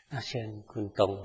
เชิญคุณตรง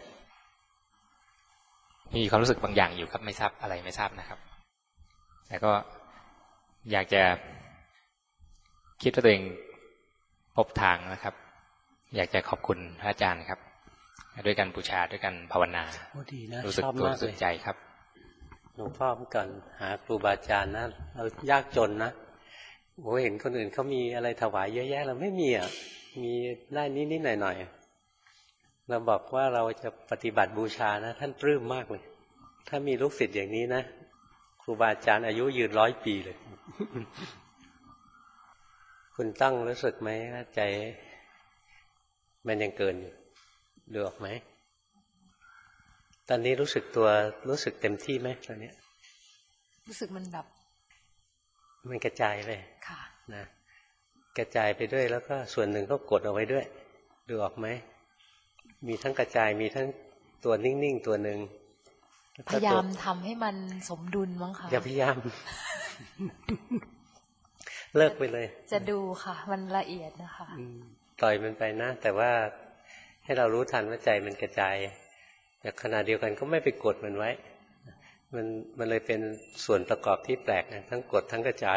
มีความรู้สึกบางอย่างอยู่ครับไม่ทราบอะไรไม่ทราบนะครับแต่ก็อยากจะคิดว่าตัวเองพบทางนะครับอยากจะขอบคุณพระอาจารย์ครับด้วยการบูชาด้วยการภาวนารู้สึกตัวรู้สึกใจครับหลวงพ่อเมื่อก่อนหาครูบาอาจารย์นะเรายากจนนะโอ้เห็นคนอื่นเขามีอะไรถวายเยอะแยะเราไม่มีอ่ะมีได้นิดหน่อยเราบอกว่าเราจะปฏิบัติบูชานะท่านปลื้มมากเลยถ้ามีลูกศิษย์อย่างนี้นะครูบาอาจารย์อายุยืน100 ปีเลย คุณตั้งรู้สึกไหมว่าใจมันยังเกินอยู่ดูออกไหมตอนนี้รู้สึกตัวรู้สึกเต็มที่ไหมตอนนี้รู้สึกมันแบบมันกระจายไปค่ะนะกระจายไปด้วยแล้วก็ส่วนหนึ่งก็กดเอาไว้ด้วยดูออกไหมมีทั้งกระจายมีทั้งตัวนิ่งๆตัวหนึ่งพยายามทำให้มันสมดุลมั้งคะอย่าพยายาม เลิกไปเลยจะดูค่ะมันละเอียดนะคะปล่อยมันไปนะแต่ว่าให้เรารู้ทันว่าใจมันกระจายแต่ขณะเดียวกันก็ไม่ไปกดมันไว้มันเลยเป็นส่วนประกอบที่แปลกนะทั้งกดทั้งกระจาย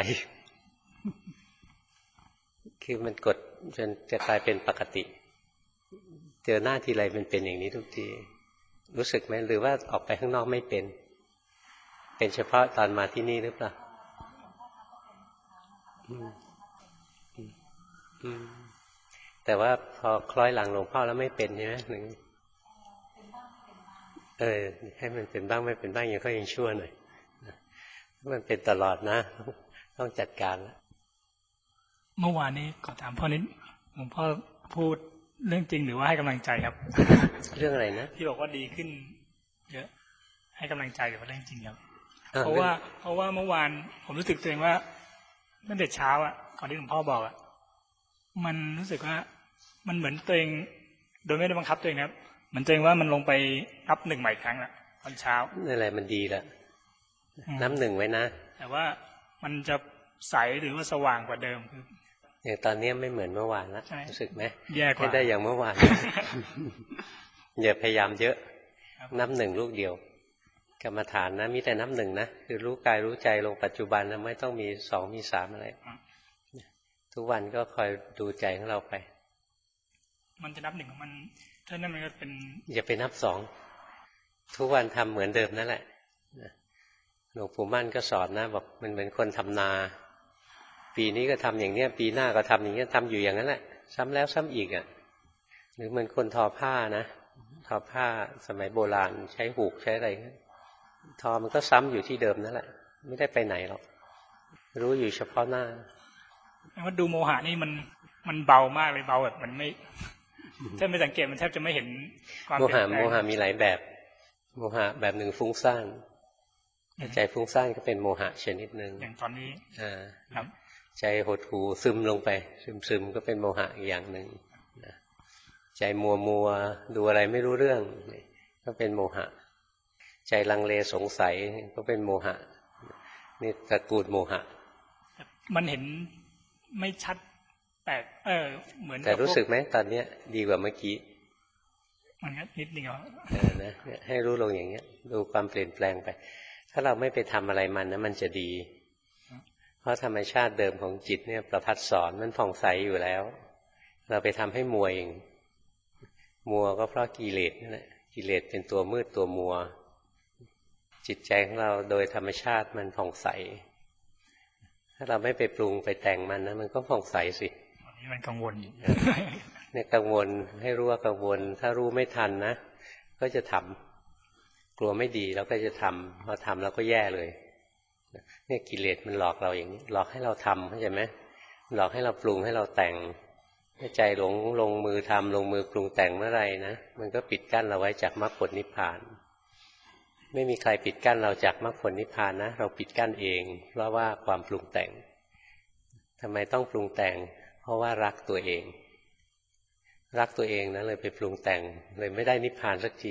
คือมันกดจนจะกลายเป็นปกติเจอหน้าทีไรมันเป็นอย่างนี้ทุกทีรู้สึกไหมหรือว่าออกไปข้างนอกไม่เป็นเฉพาะตอนมาที่นี่หรือเปล่าแต่ว่าพอคล้อยหลังหลวงพ่อแล้วไม่เป็นใช่ไหมหนึ่งให้มันเป็นบ้างไม่เป็นบ้างยังก็ยังชั่วหน่อยมันเป็นตลอดนะต้องจัดการแล้วเมื่อวานนี้ขอถามพ่อนิดหลวงพ่อพูดเรื่องจริงหรือว่าให้กำลังใจครับเรื่องอะไรนะที่บอกว่าดีขึ้นเยอะให้กำลังใจหรือว่าเรื่องจริงครับเพราะว่าเมื่อวานผมรู้สึกตัวเองว่าตั้งแต่เช้าอ่ะก่อนที่หลวงพ่อบอกอ่ะมันรู้สึกว่ามันเหมือนตัวเองโดยไม่ได้บังคับตัวเองนะครับเหมือนตัวเองว่ามันลงไปนับ1ใหม่ครั้งละตอนเช้านั่นแหละมันดีละนับ1ไว้นะแต่ว่ามันจะใสหรือว่าสว่างกว่าเดิมคืออย่างตอนนี้ไม่เหมือนเมื่อวานแล้วรู้สึกไหมแย่กว่าไม่ได้อย่างเมื่อวาน อย่าพยายามเยอะนับ1ลูกเดียวกรรมฐานนะมีแต่นับ1นะคือรู้กายรู้ใจลงปัจจุบันนะไม่ต้องมี2มี3อะไรทุกวันก็คอยดูใจของเราไปมันจะนับ1ของมันถ้านั้นมันก็เป็นอย่าไปนับ2ทุกวันทำเหมือนเดิมนั่นแหละหลวงปู่มั่นก็สอนนะบอกมันเหมือนคนทำนาปีนี้ก็ทำอย่างเนี้ยปีหน้าก็ทำอย่างเนี้ยทำอยู่อย่างนั้นแหละซ้ำแล้วซ้ำอีกอ่ะหรือเหมือนคนทอผ้านะทอผ้าสมัยโบราณใช้หูกใช้อะไรทอมันก็ซ้ำอยู่ที่เดิมนั่นแหละไม่ได้ไปไหนหรอกรู้อยู่เฉพาะหน้าว่าดูโมหะนี่มันเบามากเลยเบาแบบมันไม่ถ้าไม่สังเกตมันแทบจะไม่เห็นความโมหะมีหลายแบบโมหะแบบหนึ่งฟุ้งซ่านใจฟุ้งซ่านก็เป็นโมหะชนิดหนึ่งอย่างตอนนี้ครับใจหดหู่ซึมลงไปซึมก็เป็นโมหะอีกอย่างหนึ่งใจมัวดูอะไรไม่รู้เรื่องก็เป็นโมหะใจลังเลสงสัยก็เป็นโมหะนี่ตระกูลโมหะมันเห็นไม่ชัดแต่เหมือนแต่รู้สึกไหมตอนนี้ดีกว่าเมื่อกี้มันนิดนึงนะให้รู้ลงอย่างเงี้ยดูความเปลี่ยนแปลงไปถ้าเราไม่ไปทำอะไรมันนะมันจะดีเพราะธรรมชาติเดิมของจิตเนี่ยประภัสสอนมันผ่องใสอยู่แล้วเราไปทำให้มัวเองมัวก็เพราะกิเลสนั่นแหละกิเลสเป็นตัวมืดตัวมัวจิตใจของเราโดยธรรมชาติมันผ่องใสถ้าเราไม่ไปปรุงไปแต่งมันนะมันก็ผ่องใสสินี่มันกังวลเนี่ยกังวลให้รู้ว่ากังวลถ้ารู้ไม่ทันนะก็จะทำกลัวไม่ดีแล้วก็จะทำพอทำแล้วก็แย่เลยเนี่ยกิเลสมันหลอกเราอย่างนี้หลอกให้เราทำเข้าใจไหมหลอกให้เราปรุงให้เราแต่งถ้าใจหลงลงมือทำลงมือปรุงแต่งเมื่อไรนะมันก็ปิดกั้นเราไว้จากมรรคผลนิพพานไม่มีใครปิดกั้นเราจากมรรคผลนิพพานนะเราปิดกั้นเองเพราะว่าความปรุงแต่งทำไมต้องปรุงแต่งเพราะว่ารักตัวเองรักตัวเองนะเลยไปปรุงแต่งเลยไม่ได้นิพพานสักที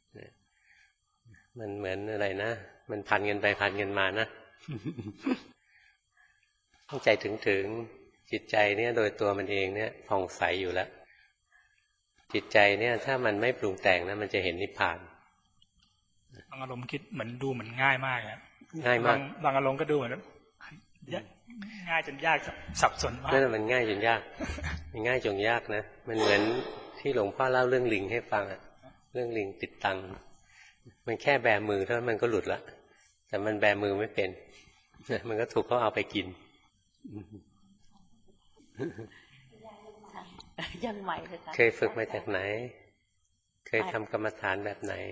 มันเหมือนอะไรนะมันพันกันไปพันกันมานะต้องใจถึงจิตใจเนี่ยโดยตัวมันเองเนี่ยผ่องใสอยู่แล้วจิตใจเนี่ยถ้ามันไม่ปรุงแต่งนะมันจะเห็นนิพพานบางอารมณ์คิดเหมือนดูเหมือนง่ายมากครับง่ายมากบางอารมณ์ก็ดูเหมือนง่ายจนยากสับสนมากนั่นมันง่ายจนยากมันง่ายจนยากนะมันเหมือนที่หลวงพ่อเล่าเรื่องลิงให้ฟังอะเรื่องลิงติดตังมันแค่แบมือเท่านั้นมันก็หลุดละแต่มันแบมือไม่เป็นมันก็ถูกเขาเอาไปกินยังใหม่เลยค่ะเคยฝึกมาจากไหนเคยทำกรรมฐานแบบไหน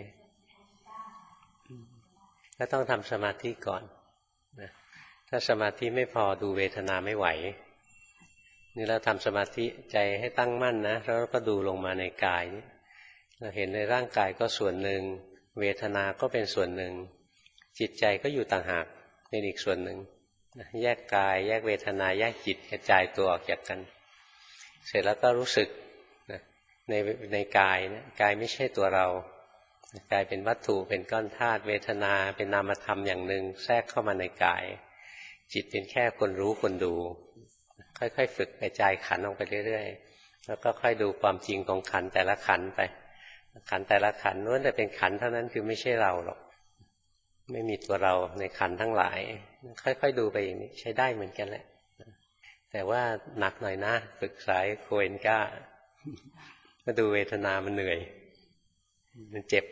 ก็ต้องทำสมาธิก่อนนะถ้าสมาธิไม่พอดูเวทนาไม่ไหวนี่เราทำสมาธิใจให้ตั้งมั่นนะแล้วก็ดูลงมาในกายเราเห็นในร่างกายก็ส่วนหนึ่งเวทนาก็เป็นส่วนหนึ่งจิตใจก็อยู่ต่างหากเป็นอีกส่วนหนึ่งแยกกายแยกเวทนาแยกจิตกระจายตัวออกจากกันเสร็จแล้วก็รู้สึกในกายนะกายไม่ใช่ตัวเรากายเป็นวัตถุเป็นก้อนธาตุเวทนาเป็นนามธรรมอย่างหนึ่งแทรกเข้ามาในกายจิตเป็นแค่คนรู้คนดูค่อยๆฝึกกระจายขันออกไปเรื่อยๆแล้วก็ค่อยดูความจริงของขันแต่ละขันไปขันแต่ละขันล้วนแต่เป็นขันเท่านั้นคือไม่ใช่เราหรอกไม่มีตัวเราในขันทั้งหลายค่อยๆดูไปอย่างนี้ใช้ได้เหมือนกันแหละแต่ว่าหนักหน่อยนะฝึกสายโคเอนก้ามาดูเวทนามันเหนื่อยมันเจ็บ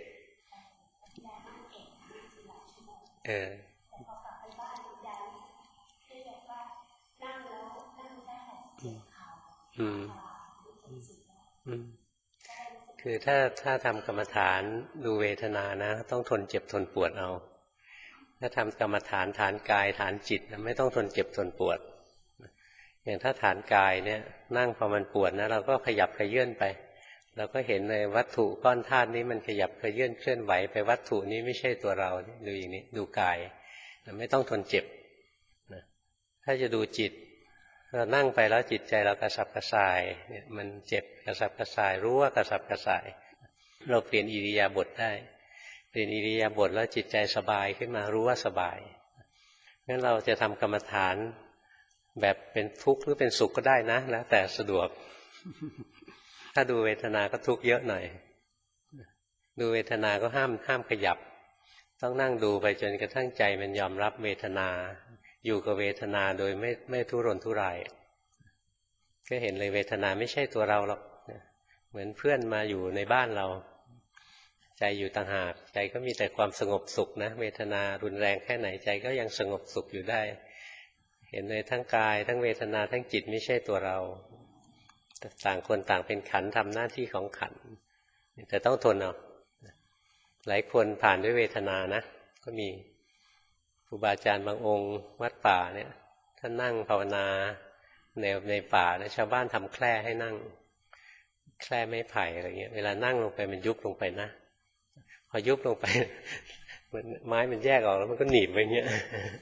คือถ้าทำกรรมฐานดูเวทนานะต้องทนเจ็บทนปวดเอาถ้าทำกรรมฐานฐานกายฐานจิตนะไม่ต้องทนเจ็บทนปวดอย่างถ้าฐานกายเนี่ยนั่งพอมันปวดนะเราก็ขยับขยื่นไปเราก็เห็นในวัตถุก้อนธาตุนี้มันขยับขยื่นเคลื่อนไหวไปวัตถุนี้ไม่ใช่ตัวเราดูอย่างนี้ดูกายไม่ต้องทนเจ็บนะถ้าจะดูจิตเรานั่งไปแล้วจิตใจเรากระสับกระส่ายเนี่ยมันเจ็บกระสับกระส่ายรู้ว่ากระสับกระส่ายเราเปลี่ยนอิริยาบถได้เปลี่ยนอิริยาบถแล้วจิตใจสบายขึ้นมารู้ว่าสบายงั้นเราจะทำกรรมฐานแบบเป็นทุกข์หรือเป็นสุขก็ได้นะแล้วแต่สะดวกถ้าดูเวทนาก็ทุกข์เยอะหน่อยดูเวทนาก็ห้ามขยับต้องนั่งดูไปจนกระทั่งใจมันยอมรับเวทนาอยู่กับเวทนาโดยไม่ทุรนทุรายก็เห็นเลยเวทนาไม่ใช่ตัวเราหรอกเหมือนเพื่อนมาอยู่ในบ้านเราใจอยู่ต่างหากใจก็มีแต่ความสงบสุขนะเวทนารุนแรงแค่ไหนใจก็ยังสงบสุขอยู่ได้เห็นเลยทั้งกายทั้งเวทนาทั้งจิตไม่ใช่ตัวเราต่างคนต่างเป็นขันธ์ทำหน้าที่ของขันธ์แต่ต้องทนเอาหลายคนผ่านด้วยเวทนานะก็มีครูบาอาจารย์บางองค์วัดป่าเนี่ยท่านนั่งภาวนาในป่านะชาวบ้านทำแคร่ให้นั่งแคร่ไม้ไผ่อะไรเงี้ยเวลานั่งลงไปมันยุบลงไปนะพอยุบลงไปไม้มันแยกออกแล้วมันก็หนีบไปเงี้ย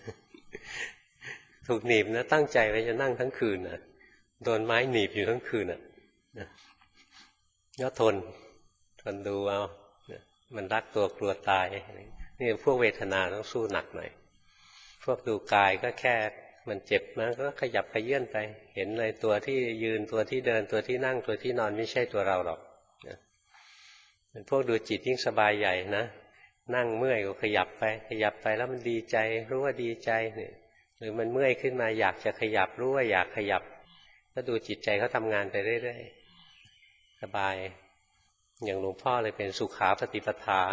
ถูกหนีบนะตั้งใจไว้จะนั่งทั้งคืนนะโดนไม้หนีบอยู่ทั้งคืนอ่ะก็ทนดูเอามันรักตัวกลัวตายนี่พวกเวทนาต้องสู้หนักหน่อยพวกดูกายก็แค่มันเจ็บนะก็ขยับขยื่นไปเห็นเลยตัวที่ยืนตัวที่เดินตัวที่นั่งตัวที่นอนไม่ใช่ตัวเราหรอกเป็นพวกดูจิตยิ่งสบายใหญ่นะนั่งเมื่อยก็ขยับไปแล้วมันดีใจรู้ว่าดีใจเนี่ยหรือมันเมื่อยขึ้นมาอยากจะขยับรู้ว่าอยากขยับก็ดูจิตใจเขาทำงานไปเรื่อยๆสบายอย่างหลวงพ่อเลยเป็นสุขาปฏิปทา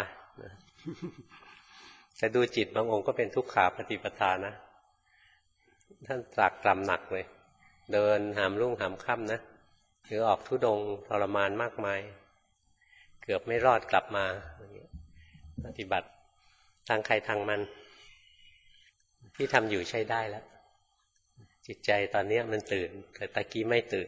แต่ดูจิตบางองค์ก็เป็นทุกขาปฏิปทานะท่านตรากตรำหนักเลยเดินหามรุ่งหามค่ำนะหรือออกธุดงค์ทรมานมากมายเกือบไม่รอดกลับมาปฏิบัติทางใครทางมันที่ทำอยู่ใช้ได้แล้วจิตใจตอนนี้มันตื่นแต่ตะกี้ไม่ตื่น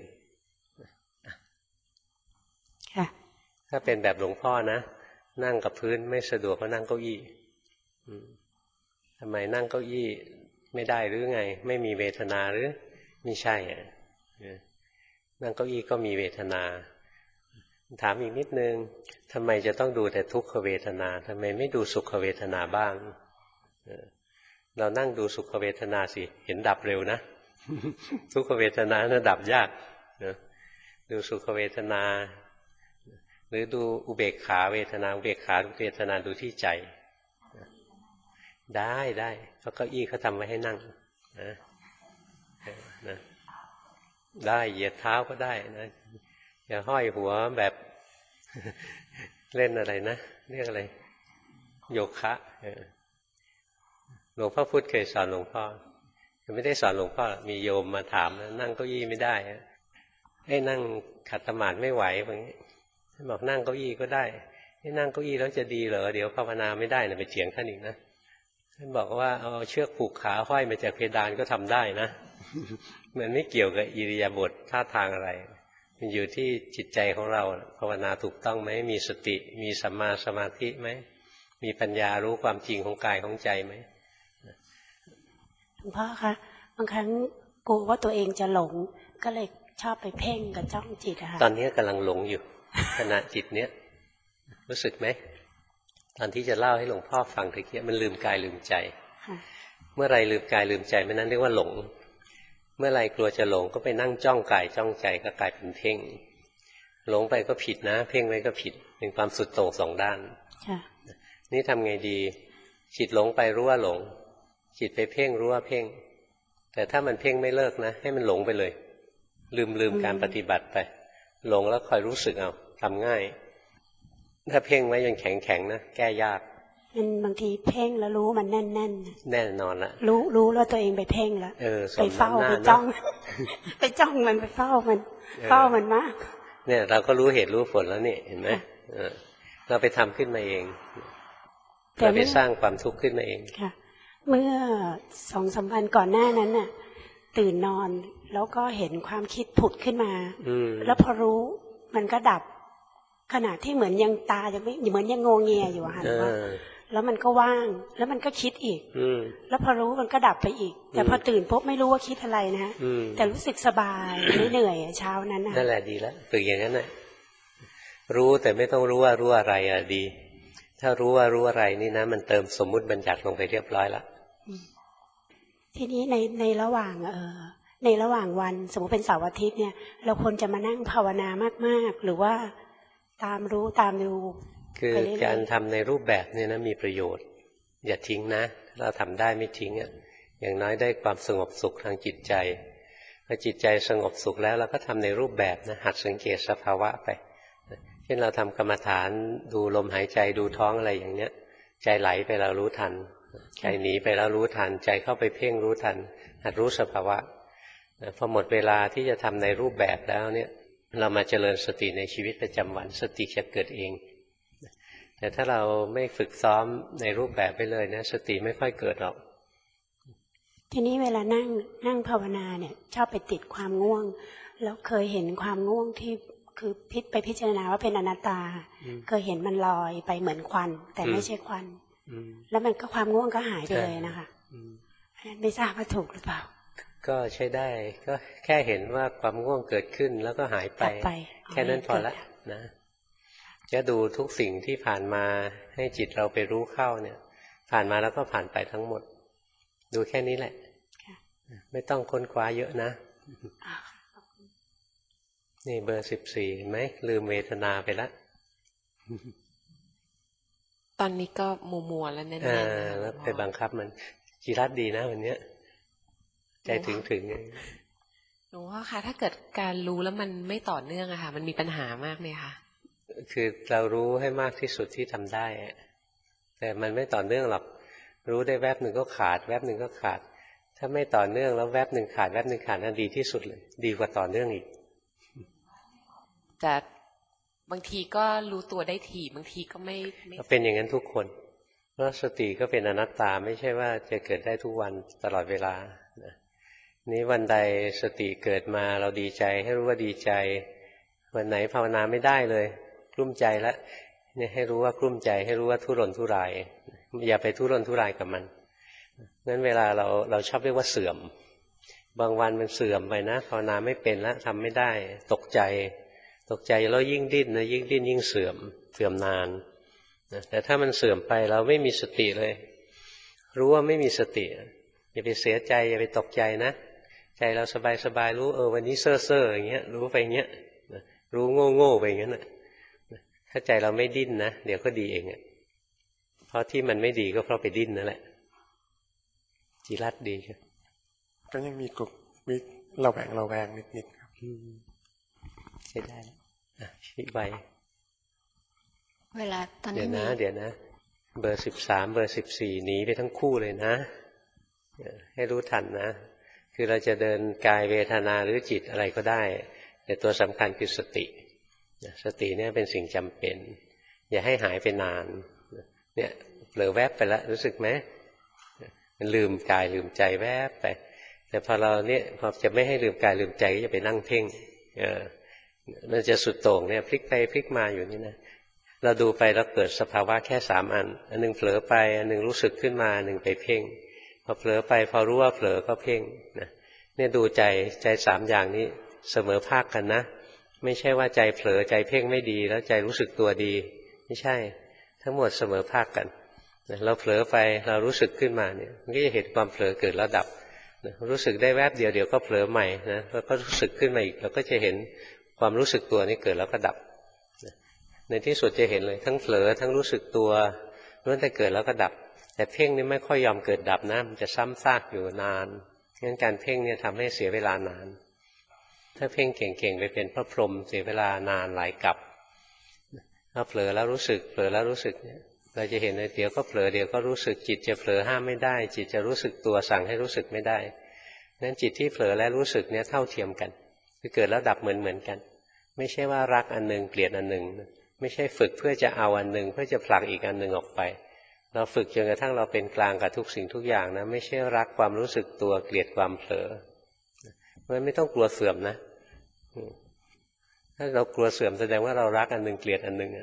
ถ้าเป็นแบบหลวงพ่อนะนั่งกับพื้นไม่สะดวกก็นั่งเก้าอี้ทำไมนั่งเก้าอี้ไม่ได้หรือไงไม่มีเวทนาหรือไม่ใช่นั่งเก้าอี้ก็มีเวทนาถามอีกนิดนึงทำไมจะต้องดูแต่ทุกขเวทนาทำไมไม่ดูสุขเวทนาบ้างเรานั่งดูสุขเวทนาสิเห็นดับเร็วนะทุกขเวทนาน่ะดับยากดูสุขเวทนาหรือดูอุเบกขาเวทนาอุเบกขาเวทนาดูที่ใจได้เขาเก้าอี้เขาทำไว้ให้นั่งนะได้เหยียดเท้าก็ได้นะอย่าห้อยหัวแบบเล่นอะไรนะเรียกอะไรโยคะหลวงพ่อพุธเคยสอนหลวงพ่อไม่ได้สอนหลวงพ่อมีโยมมาถามนะนั่งเก้าอี้ไม่ได้นั่งขัดสมาธิไม่ไหวอย่างนี้ท่านบอกนั่งเก้าอี้ก็ได้นั่งเก้าอี้แล้วจะดีเหรอเดี๋ยวภาวนาไม่ได้นะไปเถียงท่านอีกนะท่านบอกว่าเอาเชือกผูกขาห้อยมาจากเพดานก็ทำได้นะมันไม่เกี่ยวกับอิริยาบถท่าทางอะไรมันอยู่ที่จิตใจของเราภาวนาถูกต้องไหมมีสติมีสัมมาสมาธิไหมมีปัญญารู้ความจริงของกายของใจไหมหลวงพ่อคะบางครั้งกลัวว่าตัวเองจะหลงก็เลยชอบไปเพ่งกับจ้องจิตอะค่ะตอนนี้กำลังหลงอยู่ ขณะจิตเนี้ยรู้สึกไหมตอนที่จะเล่าให้หลวงพ่อฟังตะเกียบมันลืมกายลืมใจเมื่อไรลืมกายลืมใจไม่นั้นเรียกว่าหลงเมื่อไรกลัวจะหลงก็ไปนั่งจ้องกายจ้องใจก็กลายเป็นเพ่งหลงไปก็ผิดนะเพ่งไปก็ผิดเป็นความสุดโต่งสองด้านนี่ทำไงดีจิตหลงไปรู้ว่าหลงจิตไปเพ่งรู้ว่าเพ่งแต่ถ้ามันเพ่งไม่เลิกนะให้มันหลงไปเลยลืมการปฏิบัติไปหลงแล้วคอยรู้สึกเอาทำง่ายถ้าเพ่งไว้ยังแข็งนะแก้ยากมันบางทีเพ่งแล้วรู้มันแน่นแน่นอนละรู้แล้วตัวเองไปเพ่งแล้วไปเฝ้าไปจ้องมันไปเฝ้ามันมากเนี่ยเราก็รู้เหตุรู้ผลแล้วนี่เห็นไหมเราไปทำขึ้นมาเองเราไปสร้างความทุกข์ขึ้นมาเองค่ะเมื่อ 2-3 วันก่อนหน้านั้นน่ะตื่นนอนแล้วก็เห็นความคิดผุดขึ้นมาแล้วพอรู้มันก็ดับขณะที่เหมือนยังตายังไม่เหมือนยังงงเงียอยู่ค่ะว่าแล้วมันก็ว่างแล้วมันก็คิดอีกแล้วพอรู้มันก็ดับไปอีกแต่พอตื่นปุ๊บไม่รู้ว่าคิดอะไรนะแต่รู้สึกสบายไม่เหนื่อยเช้านั้นนั่นแหละดีแล้วฝึกอย่างนั้นน่ะรู้แต่ไม่ต้องรู้ว่ารู้อะไรอ่ะดีถ้ารู้ว่ารู้อะไรนี่นะมันเติมสมมุติบัญญัติลงไปเรียบร้อยแล้วทีนี้ในระหว่างวันสมมติเป็นเสาร์อาทิตย์เนี่ยเราควรจะมานั่งภาวนามากๆหรือว่าตามรู้ตามดูคือการทำในรูปแบบเนี่ยนะมีประโยชน์อย่าทิ้งนะเราทำได้ไม่ทิ้งอ่ะอย่างน้อยได้ความสงบสุขทางจิตใจพอจิตใจสงบสุขแล้วเราก็ทำในรูปแบบนะหัดสังเกตสภาวะไปเช่นเราทำกรรมฐานดูลมหายใจดูท้องอะไรอย่างเนี้ยใจไหลไปเรารู้ทันใจหนีไปแล้วรู้ทันใจเข้าไปเพ่งรู้ทันหัดรู้สภาวะพอหมดเวลาที่จะทำในรูปแบบแล้วเนี่ยเรามาเจริญสติในชีวิตประจำวันสติจะเกิดเองแต่ถ้าเราไม่ฝึกซ้อมในรูปแบบไปเลยนะสติไม่ค่อยเกิดหรอกทีนี้เวลานั่งภาวนาเนี่ยชอบไปติดความง่วงแล้วเคยเห็นความง่วงที่คือพิจารณาว่าเป็นอนัตตาเคยเห็นมันลอยไปเหมือนควันแต่ไม่ใช่ควันแล้วมันก็ความง่วงก็หายไปเลยนะคะไม่ทราบว่าถูกหรือเปล่าก็ใช้ได้ก็แค่เห็นว่าความง่วงเกิดขึ้นแล้วก็หายไปแค่นั้นพอละนะจะดูทุกสิ่งที่ผ่านมาให้จิตเราไปรู้เข้าเนี่ยผ่านมาแล้วก็ผ่านไปทั้งหมดดูแค่นี้แหละไม่ต้องค้นคว้าเยอะนะนี่เบอร์ 14เห็นไหมลืมเวทนาไปแล้วตอนนี้ก็มัวๆแล้วแน่ๆแล้วไปบังคับมันจิรัตดีนะวันนี้ใจถึงหลวงพ่อคะถ้าเกิดการรู้แล้วมันไม่ต่อเนื่องอะค่ะมันมีปัญหามากไหมคะคือเรารู้ให้มากที่สุดที่ทำได้แต่มันไม่ต่อเนื่องหรอกรู้ได้แวบหนึ่งก็ขาดแวบหนึ่งก็ขาดถ้าไม่ต่อเนื่องแล้วแวบหนึ่งขาดแวบหนึ่งขาดนั่นดีที่สุดเลยดีกว่าต่อเนื่องอีกแต่บางทีก็รู้ตัวได้ถี่บางทีก็ไม่เป็นอย่างนั้นทุกคนเพราะสติก็เป็นอนัตตาไม่ใช่ว่าจะเกิดได้ทุกวันตลอดเวลานี้วันใดสติเกิดมาเราดีใจให้รู้ว่าดีใจวันไหนภาวนาไม่ได้เลยกลุ้มใจแล้วเนี่ยให้รู้ว่ากลุ้มใจให้รู้ว่าทุรนทุรายอย่าไปทุรนทุรายกับมันนั้นเวลาเราชอบเรียกว่าเสื่อมบางวันมันเสื่อมไปนะภาวนาไม่เป็นแล้วทำไม่ได้ตกใจแล้วยิ่งดิ้นนะยิ่งดิ้นยิ่งเสื่อมนานแต่ถ้ามันเสื่อมไปเราไม่มีสติเลยรู้ว่าไม่มีสติอย่าไปเสียใจอย่าไปตกใจนะใจเราสบายรู้วันนี้เซ่ออย่างเงี้ยรู้ไปอย่างเงี้ยรู้โง่ไปอย่างเงี้ยถ้าใจเราไม่ดิ้นนะเดี๋ยวก็ดีเองอ่ะเพราะที่มันไม่ดีก็เพราะไปดิ้นนั่นแหละจิรัตดีครับก็ยังมีกลุ่มมีระแวงนิดๆครับใช่ได้ชี้ใบเวลาตอนนี้เดี๋ยวนะเบอร์13เบอร์14หนีไปทั้งคู่เลยนะให้รู้ทันนะคือเราจะเดินกายเวทนาหรือจิตอะไรก็ได้แต่ตัวสำคัญคือสติสติเนี่ยเป็นสิ่งจำเป็นอย่าให้หายไปนานเนี่ยเผลอแวบไปแล้วรู้สึกไหมมันลืมกายลืมใจแวบไปแต่พอเราเนี่ยพอจะไม่ให้ลืมกายลืมใจก็จะไปนั่งเพ่งมันจะสุดโต่งเนี่ยพลิกไปพลิกมาอยู่นี่นะเราดูไปแล้วเกิดสภาวะแค่3อันนึงเผลอไปอันนึงรู้สึกขึ้นมาอันนึงไปเพ่งพอเผลอไปพอรู้ว่าเผลอก็เพ่งนะเนี่ยดูใจ3อย่างนี้เสมอภาคกันนะไม่ใช่ว่าใจเผลอใจเพ่งไม่ดีแล้วใจรู้สึกตัวดีไม่ใช่ทั้งหมดเสมอภาคกันเราเผลอไปเรารู้สึกขึ้นมาเนี่ยมันก็จะเห็นความเผลอเกิดแล้วดับรู้สึกได้แวบเดียวเดี๋ยวก็เผลอใหม่นะแล้วก็รู้สึกขึ้นมาอีกเราก็จะเห็นความรู้สึกตัวนี้เกิดแล้วก็ดับในที่สุดจะเห็นเลยทั้งเผลอทั้งรู้สึกตัวล้วนแต่เกิดแล้วก็ดับแต่เพ่งนี่ไม่ค่อยยอมเกิดดับนะมันจะซ้ำซากอยู่นานงั้นการเพ่งเนี่ยทำให้เสียเวลานานถ้าเพ่งเก่งๆไปเป็นพระพรหมเสียเวลานานหลายกับถ้าเผลอแล้วรู้สึกเผลอแล้วรู้สึกเนี่ยเราจะเห็นเลยเดี๋ยวก็เผลอเดี๋ยวก็รู้สึกจิตจะเผลอห้ามไม่ได้จิตจะรู้สึกตัวสั่งให้รู้สึกไม่ได้นั้นจิตที่เผลอและรู้สึกเนี่ยเท่าเทียมกันคือเกิดแล้วดับเหมือนกันไม่ใช่ว่ารักอันหนึ่งเกลียดอันหนึ่งไม่ใช่ฝึกเพื่อจะเอาอันหนึ่งเพื่อจะผลักอีกอันหนึ่งออกไปเราฝึกจนกระทั่งเราเป็นกลางกับทุกสิ่งทุกอย่างนะไม่ใช่รักความรู้สึกตัวเกลียดความเผลอเพราะฉะนั้นไม่ต้องกลัวเสื่อมนะถ้าเรากลัวเสื่อมแสดงว่าเรารักอันหนึ่งเกลียดอันหนึ่ง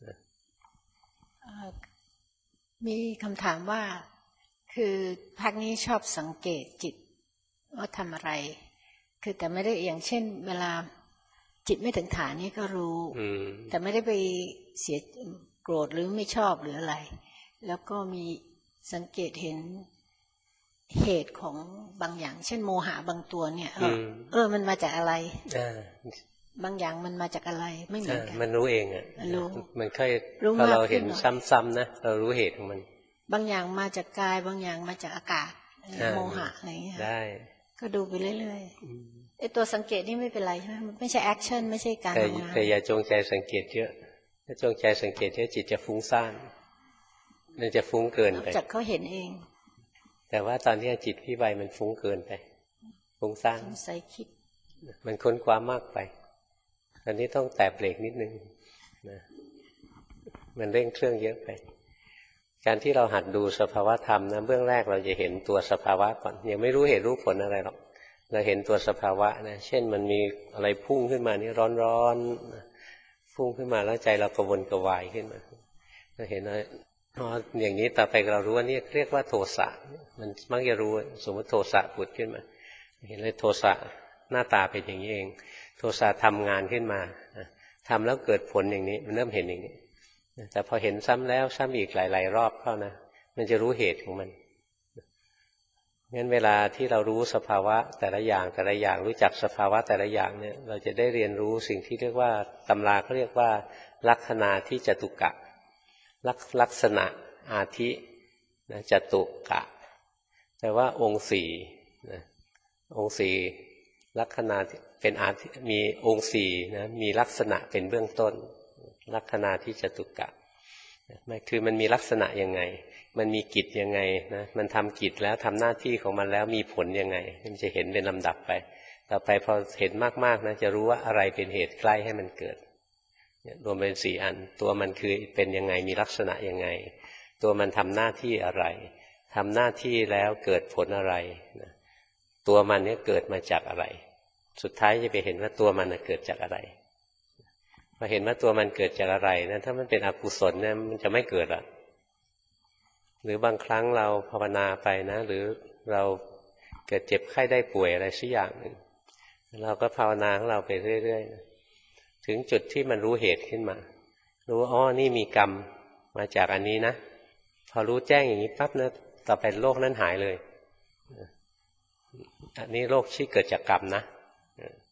มีคำถามว่าคือพักนี้ชอบสังเกตจิตว่าทำอะไรคือแต่ไม่ได้อย่างเช่นเวลาจิตไม่ถึงฐานนี่ก็รู้แต่ไม่ได้ไปเสียโกรธหรือไม่ชอบหรืออะไรแล้วก็มีสังเกตเห็นเหตุของบางอย่างเช่นโมหะบางตัวเนี่ยมันมาจากอะไรบางอย่างมันมาจากอะไรไม่เหมือนกันมันรู้เองอ่ะมันค่อยพอเราเห็นซ้ำๆนะเรารู้เหตุของมันบางอย่างมาจากกายบางอย่างมาจากอากาศโมหะอะไรอย่างเงี้ยได้ก็ดูไปเรื่อยๆไอ้ตัวสังเกตนี่ไม่เป็นไรใช่ไหมมันไม่ใช่แอคชั่นไม่ใช่การทำงานแต่อย่าจงใจสังเกตเยอะถ้าจงใจสังเกตเยอะจิตจะฟุ้งซ่านมันจะฟุ้งเกินไปจากเขาเห็นเองแต่ว่าตอนนี้จิตพี่ใบมันฟุ้งเกินไปฟุ้งซ่านใส่คิดมันค้นคว้ามากไปตอนนี้ต้องแตะเบรกนิดนึงนะมันเร่งเครื่องเยอะไปการที่เราหัดดูสภาวะธรรมนะเบื้องแรกเราจะเห็นตัวสภาวะก่อนยังไม่รู้เหตุรู้ผลอะไรหรอกเราเห็นตัวสภาวะนะเช่นมันมีอะไรพุ่งขึ้นมานี่ร้อนๆพุ่งขึ้นมาแล้วใจเรากระวนกระวายขึ้นมาเราเห็นว่าอย่างนี้ต่อไปเรารู้ว่านี่เรียกว่าโทสะมันมักจะรู้สมมติโทสะผุดขึ้นมาเห็นเลยโทสะหน้าตาเป็นอย่างนี้เองโทสะทำงานขึ้นมาทำแล้วเกิดผลอย่างนี้มันเริ่มเห็นอย่างนี้แต่พอเห็นซ้ำแล้วซ้ำอีกหลายๆรอบเข้านะมันจะรู้เหตุของมันงั้นเวลาที่เรารู้สภาวะแต่ละอย่างรู้จักสภาวะแต่ละอย่างเนี่ยเราจะได้เรียนรู้สิ่งที่เรียกว่าตำราเขาเรียกว่าลักขณาทิจตุกะลักษณะอาทินะจตุกะแต่ว่าองค์สี่นะองค์สี่ลักษณะเป็นอาทิมีองค์สี่นะมีลักษณะเป็นเบื้องต้นลักขณาทิจตุกะคือมันมีลักษณะยังไงมันมีกิจยังไงนะมันทำกิจแล้วทำหน้าที่ของมันแล้วมีผลยังไงมันจะเห็นเป็นลำดับไปต่อไปพอเห็นมากๆนะจะรู้ว่าอะไรเป็นเหตุใกล้ให้มันเกิดรวมเป็น4อันตัวมันคือเป็นยังไงมีลักษณะยังไงตัวมันทำหน้าที่อะไรทำหน้าที่แล้วเกิดผลอะไรนะตัวมันเนี่ยเกิดมาจากอะไรสุดท้ายจะไปเห็นว่าตัวมันเกิดจากอะไรพอเห็นว่าตัวมันเกิดจากอะไรนะถ้ามันเป็นอกุศลเนี่ยมันจะไม่เกิดหรือบางครั้งเราภาวนาไปนะหรือเราเกิดเจ็บไข้ได้ป่วยอะไรสักอย่างหนึ่งเราก็ภาวนาของเราไปเรื่อยๆถึงจุดที่มันรู้เหตุขึ้นมารู้อ๋อนี่มีกรรมมาจากอันนี้นะพอรู้แจ้งอย่างนี้ปั๊บนะต่อไปโรคนั้นหายเลยอันนี้โรคที่เกิดจากกรรมนะ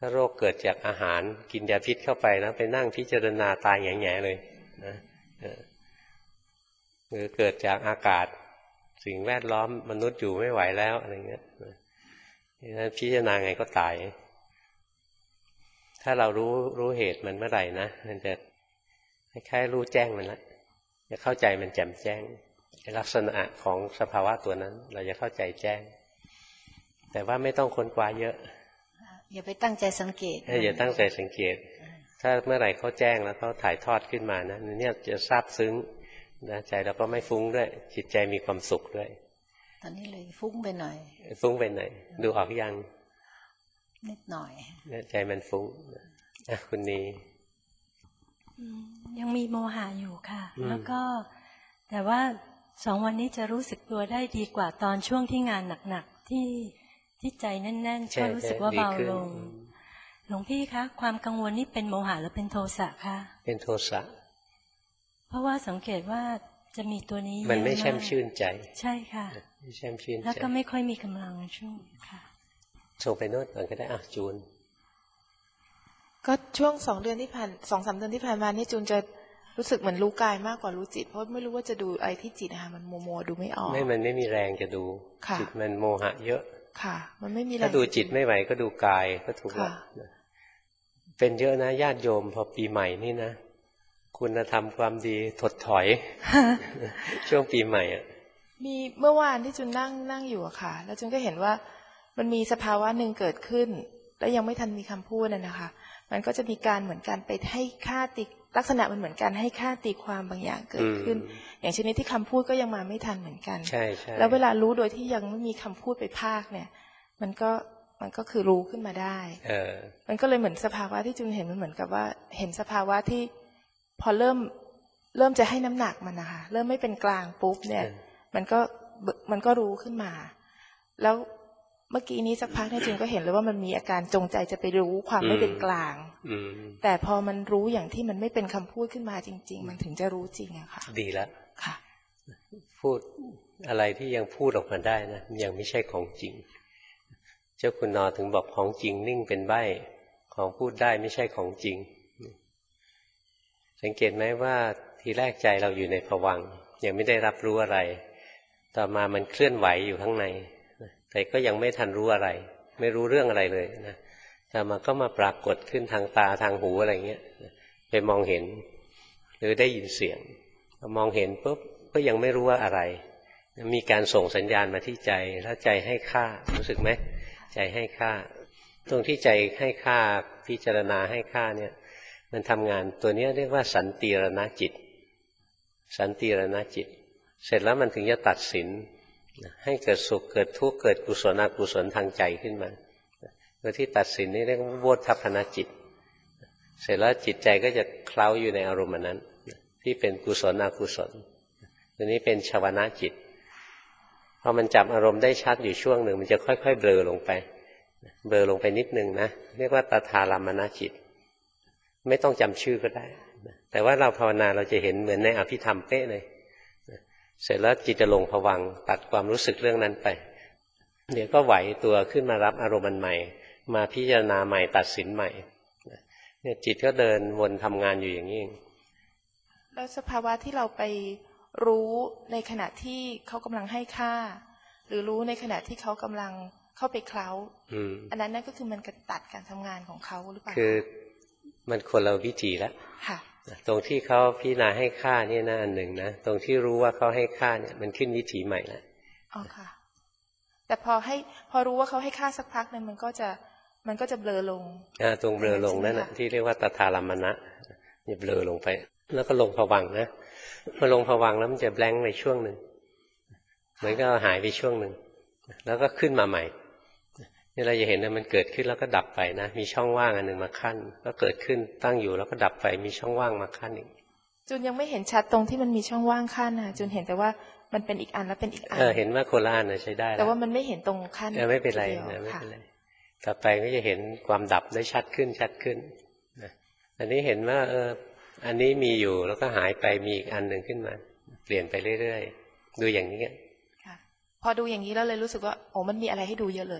ถ้าโรคเกิดจากอาหารกินยาพิษเข้าไปแล้วไปนั่งพิจารณาตายแง่ๆเลยนะหรือเกิดจากอากาศสิ่งแวดล้อมมนุษย์อยู่ไม่ไหวแล้วอะไรเงี้ยนั้นพิจารณาไงก็ตายถ้าเรารู้เหตุมันเมื่อไหร่นะมันจะคล้ายๆรู้แจ้งมันละจะเข้าใจมันแจ่มแจ้งลักษณะของสภาวะตัวนั้นเราจะเข้าใจแจ้งแต่ว่าไม่ต้องค้นคว้าเยอะอย่าไปตั้งใจสังเกตอย่าตั้งใจสังเกตถ้าเมื่อไหร่เขาแจ้งแล้วเขาถ่ายทอดขึ้นมานะเนี่ยจะซาบซึ้งนะใจเราก็ไม่ฟุ้งด้วยจิตใจมีความสุขด้วยตอนนี้เลยฟุ้งไปหน่อยฟุ้งไปหน่อยดูออกยังนิดหน่อยใจมันฟุ้งคุณนียังมีโมหะอยู่ค่ะแล้วก็แต่ว่า2 วันนี้จะรู้สึกตัวได้ดีกว่าตอนช่วงที่งานหนักๆที่ใจแน่นๆก็รู้สึกว่าเบาลงหลวงพี่คะความกังวลนี่เป็นโมหะหรือเป็นโทสะคะเป็นโทสะเพราะว่าสังเกตว่าจะมีตัวนี้มันไม่แช่มชื่นใจใช่ค่ะไม่แช่มชื่นใจแล้วก็ไม่ค่อยมีกำลังช่วงค่ะส่งไปโน้ตก่อนก็ได้จูนก็ช่วง2 เดือนที่ผ่าน2-3 เดือนที่ผ่านมานี่จูนจะรู้สึกเหมือนรู้กายมากกว่ารู้จิตเพราะไม่รู้ว่าจะดูอะไรที่จิตนะคะมันโมดูไม่ออกมันไม่มีแรงจะดูจิตมันโมหะเยอะค่ะมันไม่มีแรงถ้าดูจิตไม่ไหวก็ดูกายก็ถูกแล้วเป็นเยอะนะญาติโยมพอปีใหม่นี่นะคุณธรรมความดีถดถอยช่วงปีใหม่มีเมื่อวานที่จูนนั่งอยู่อะค่ะแล้วจูนก็เห็นว่ามันมีสภาวะหนึ่งเกิดขึ้นแล้วยังไม่ทันมีคำพูดนะคะมันก็จะมีการเหมือนกันไปให้ค่าตีลักษณะมันเหมือนกันให้ค่าตีความบางอย่างเกิดขึ้นอย่างเช่นที่คำพูดก็ยังมาไม่ทันเหมือนกันใช่แล้วเวลารู้โดยที่ยังไม่มีคำพูดไปพากเนี่ยมันก็คือรู้ขึ้นมาได้มันก็เลยเหมือนสภาวะที่จูนเห็นมันเหมือนกับว่าเห็นสภาวะที่พอเริ่มจะให้น้ำหนักมันนะคะเริ่มไม่เป็นกลางปุ๊บเนี่ยมันก็รู้ขึ้นมาแล้วเมื่อกี้นี้สักพักเนี่ยจูนก็เห็นเลยว่ามันมีอาการจงใจจะไปรู้ความไม่เป็นกลางแต่พอมันรู้อย่างที่มันไม่เป็นคำพูดขึ้นมาจริงๆมันถึงจะรู้จริงอะค่ะดีแล้วค่ะพูดอะไรที่ยังพูดออกมาได้นะยังไม่ใช่ของจริงเจ้าคุณนอถึงบอกของจริงนิ่งเป็นใบ้ของพูดได้ไม่ใช่ของจริงสังเกตไหมว่าทีแรกใจเราอยู่ในภวังค์ยังไม่ได้รับรู้อะไรต่อมามันเคลื่อนไหวอยู่ข้างในแต่ก็ยังไม่ทันรู้อะไรไม่รู้เรื่องอะไรเลยนะแต่มันก็มาปรากฏขึ้นทางตาทางหูอะไรเงี้ยไปมองเห็นหรือได้ยินเสียงมองเห็นปุ๊บก็ยังไม่รู้ว่าอะไรมีการส่งสัญญาณมาที่ใจแล้วใจให้ค่ารู้สึกไหมใจให้ค่าตรงที่ใจให้ค่าพิจารณาให้ค่าเนี่ยมันทำงานตัวนี้เรียกว่าสันติรณจิตสันติรณจิตเสร็จแล้วมันถึงจะตัดสินให้เกิดสุขเกิดทุกข์เกิดกุศลอกุศลทางใจขึ้นมาตัวที่ตัดสินนี่เรียกว่าโวทัพพนจิตเสร็จแล้วจิตใจก็จะเคล้าอยู่ในอารมณ์นั้นที่เป็นกุศลอกุศลตัวนี้เป็นชวนะจิตพอมันจับอารมณ์ได้ชัดอยู่ช่วงหนึ่งมันจะค่อยๆเบลอลงไปเบลอลงไปนิดนึงนะเรียกว่าตถาลัมมนจิตไม่ต้องจำชื่อก็ได้แต่ว่าเราภาวนาเราจะเห็นเหมือนในอภิธรรมเป๊ะเลยเสร็จแล้วจิตจะลงภวังค์ตัดความรู้สึกเรื่องนั้นไปเดี๋ยวก็ไหวตัวขึ้นมารับอารมณ์ใหม่มาพิจารณาใหม่ตัดสินใหม่เนี่ยจิตก็เดินวนทำงานอยู่อย่างนี้เองแล้วสภาวะที่เราไปรู้ในขณะที่เขากำลังให้ค่าหรือรู้ในขณะที่เขากำลังเข้าไปเคล้าอันนั้นนั่นก็คือมันกระตัดการทำงานของเขาหรือเปล่าคือมันคนละวิธีแล้วตรงที่เขาพิจารณาให้ค่านี่นะอันหนึ่งนะตรงที่รู้ว่าเขาให้ค่าเนี่ยมันขึ้นวิถีใหม่แล้วอ๋อค่ะแต่พอรู้ว่าเขาให้ค่าสักพักนึงมันก็จะเบลอลงตรงเบลอลงนั่นแหละที่เรียกว่าตถาลัมมนะเนี่ยเบลอลงไปแล้วก็ลงภวังค์นะพอลงภวังค์แล้วมันจะแบงค์ไปช่วงหนึ่งเหมือนก็หายไปช่วงหนึ่งแล้วก็ขึ้นมาใหม่นี่เราจะเห็นว่ามันเกิดขึ้นแล้วก็ดับไปนะมีช่องว่างอันหนึ่งมาขั้นก็เกิดขึ้นตั้งอยู่แล้วก็ดับไปมีช่องว่างมาขั้นอีกจูนยังไม่เห็นชัดตรงที่มันมีช่องว่างขั้นนะจูนเห็นแต่ว่ามันเป็นอีกอันแล้วเป็นอีกอันเห็นว่าโคราชนะใช้ได้แต่ว่ามันไม่เห็นตรงขั้นไม่เป็นไรนะไม่เป็นไรต่อไปก็จะเห็นความดับได้ชัดขึ้นชัดขึ้นอันนี้เห็นว่าอันนี้มีอยู่แล้วก็หายไปมีอีกอันหนึ่งขึ้นมาเปลี่ยนไปเรื่อยๆดูอย่างนี้พอดูอย่างนี้แล้วเลยรู้สึกว่าโอ้มันมีอะไรให้ดูเยอะเลย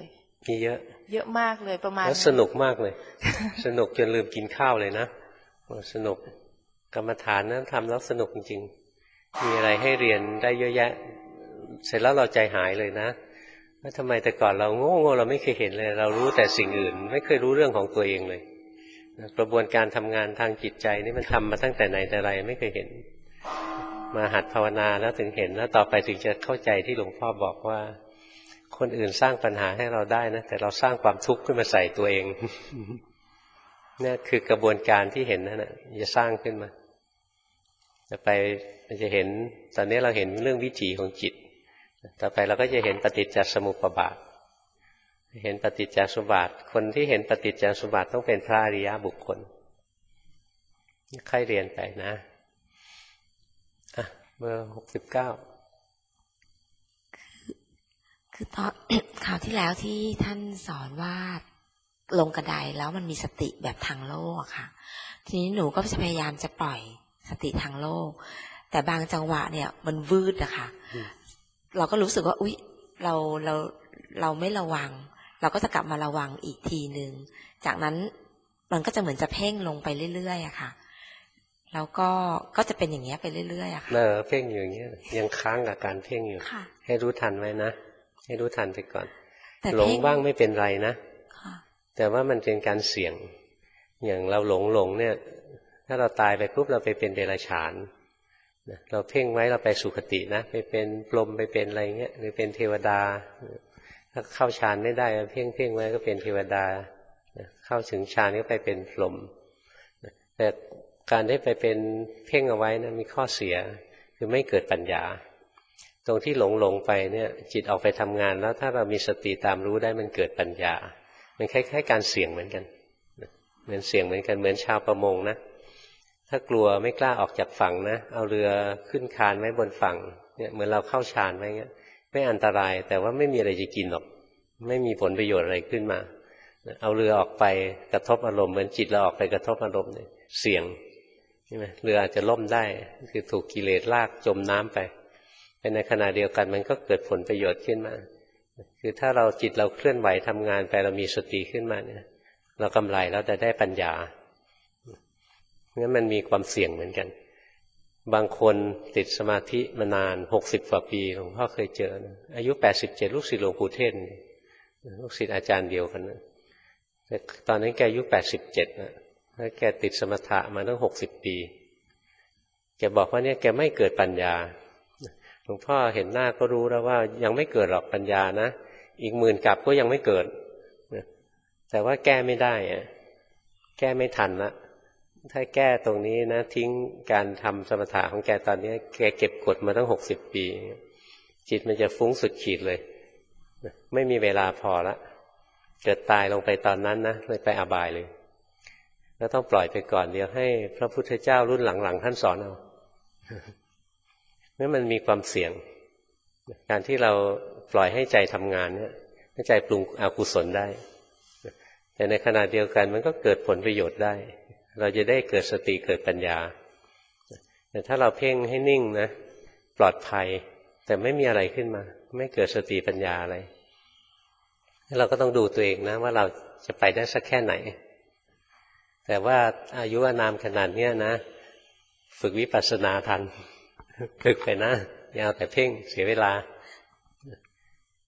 มีเยอะเยอะมากเลยประมาณแล้วสนุกมากเลย สนุกจนลืมกินข้าวเลยนะสนุกกรรมฐานนั้นทำแล้วสนุกจริงๆมีอะไรให้เรียนได้เยอะแยะเสร็จแล้วเราใจหายเลยนะว่าทำไมแต่ก่อนเราโง่เราไม่เคยเห็นเลยเรารู้แต่สิ่งอื่นไม่เคยรู้เรื่องของตัวเองเลยกระบวนการทำงานทางจิตใจนี่มันทำมาตั้งแต่ไหนแต่ไรไม่เคยเห็นมาหัดภาวนาแล้วถึงเห็นแล้วต่อไปถึงจะเข้าใจที่หลวงพ่อบอกว่าคนอื่นสร้างปัญหาให้เราได้นะแต่เราสร้างความทุกข์ขึ้นมาใส่ตัวเองนี่คือกระบวนการที่เห็นนั่นนะจะสร้างขึ้นมาต่อไปมันจะเห็นตอนนี้เราเห็นเรื่องวิถีของจิตต่อไปเราก็จะเห็นปฏิจจสมุปบาทเห็นปฏิจจสมุปบาทคนที่เห็นปฏิจจสมุปบาทต้องเป็นพระอริยบุคคลค่อยเรียนไปนะเบอร์69 คือตอนข่าวที่แล้วที่ท่านสอนว่าลงกระไดแล้วมันมีสติแบบทางโลกอะค่ะทีนี้หนูก็จะพยายามจะปล่อยสติทางโลกแต่บางจังหวะเนี่ยมันวืดอะค่ะเราก็รู้สึกว่าอุ๊ยเราไม่ระวังเราก็จะกลับมาระวังอีกทีนึงจากนั้นมันก็จะเหมือนจะเพ่งลงไปเรื่อยๆอะค่ะแล้วก็จะเป็นอย่างเงี้ยไปเรื่อยๆอะค่ะเพ่งอยู่อย่างเงี้ยยังค้างกับการเพ่งอยู่ให้รู้ทันไว้นะให้รู้ทันไปก่อนหลงบ้างไม่เป็นไรนะแต่ว่ามันเป็นการเสี่ยงอย่างเราหลงเนี่ยถ้าเราตายไปปุ๊บเราไปเป็นเดรัจฉานเราเพ่งไว้เราไปสุคตินะไปเป็นพรหมไปเป็นอะไรเงี้ยหรือเป็นเทวดาถ้าเข้าฌานไม่ได้เพ่งไว้ก็เป็นเทวดาเข้าถึงฌานก็ไปเป็นพรหมแต่การได้ไปเป็นเพ่งเอาไว้นะมีข้อเสียคือไม่เกิดปัญญาตรงที่หลงไปเนี่ยจิตออกไปทำงานแล้วถ้าเรามีสติตามรู้ได้มันเกิดปัญญามันคล้ายๆการเสี่ยงเหมือนกันเหมือนเสี่ยงเหมือนกันเหมือนชาวประมงนะถ้ากลัวไม่กล้าออกจากฝั่งนะเอาเรือขึ้นคานไว้บนฝั่งเนี่ยเหมือนเราเข้าฌานไว้เงี้ยไม่อันตรายแต่ว่าไม่มีอะไรจะกินหรอกไม่มีผลประโยชน์อะไรขึ้นมาเอาเรือออกไปกระทบอารมณ์เหมือนจิตเราออกไปกระทบอารมณ์เนี่ยเสี่ยงใช่ไหมเรืออาจจะล่มได้คือถูกกิเลสลากจมน้ำไปในขณะเดียวกันมันก็เกิดผลประโยชน์ขึ้นมาคือถ้าเราจิตเราเคลื่อนไหวทำงานไปเรามีสติขึ้นมาเนี่ยเรากำไรแล้วจะได้ปัญญางั้นมันมีความเสี่ยงเหมือนกันบางคนติดสมาธิมานาน60 กว่าปีหลวงพ่อเคยเจอนะอายุ87ลูกศิษย์หลวงปู่เทศลูกศิษย์อาจารย์เดียวกันนะแต่ตอนนั้นแกอายุ87นะแล้วแกติดสมถะมาตั้ง60 ปีแกบอกว่าเนี่ยแกไม่เกิดปัญญาหลวงพ่อเห็นหน้าก็รู้แล้วว่ายังไม่เกิดหรอกปัญญานะอีก10,000 กับก็ยังไม่เกิดแต่ว่าแก้ไม่ได้แก้ไม่ทันละถ้าแก้ตรงนี้นะทิ้งการทำสมถะของแกตอนนี้แกเก็บกดมาตั้ง60 ปีจิตมันจะฟุ้งสุดขีดเลยไม่มีเวลาพอละเกิดตายลงไปตอนนั้นนะเลยไปอบายเลยแล้วต้องปล่อยไปก่อนเดี๋ยวให้พระพุทธเจ้ารุ่นหลังๆท่านสอนเอาเมื่อมันมีความเสี่ยงการที่เราปล่อยให้ใจทำงานเนี่ยให้ใจปรุงอกุศลได้แต่ในขณะเดียวกันมันก็เกิดผลประโยชน์ได้เราจะได้เกิดสติเกิดปัญญาแต่ถ้าเราเพ่งให้นิ่งนะปลอดภัยแต่ไม่มีอะไรขึ้นมาไม่เกิดสติปัญญาอะไรเราก็ต้องดูตัวเองนะว่าเราจะไปได้สักแค่ไหนแต่ว่าอายุอานามขนาดนี้นะฝึกวิปัสสนาทันฝึกไปนะอย่าเอาแต่เพ่งเสียเวลา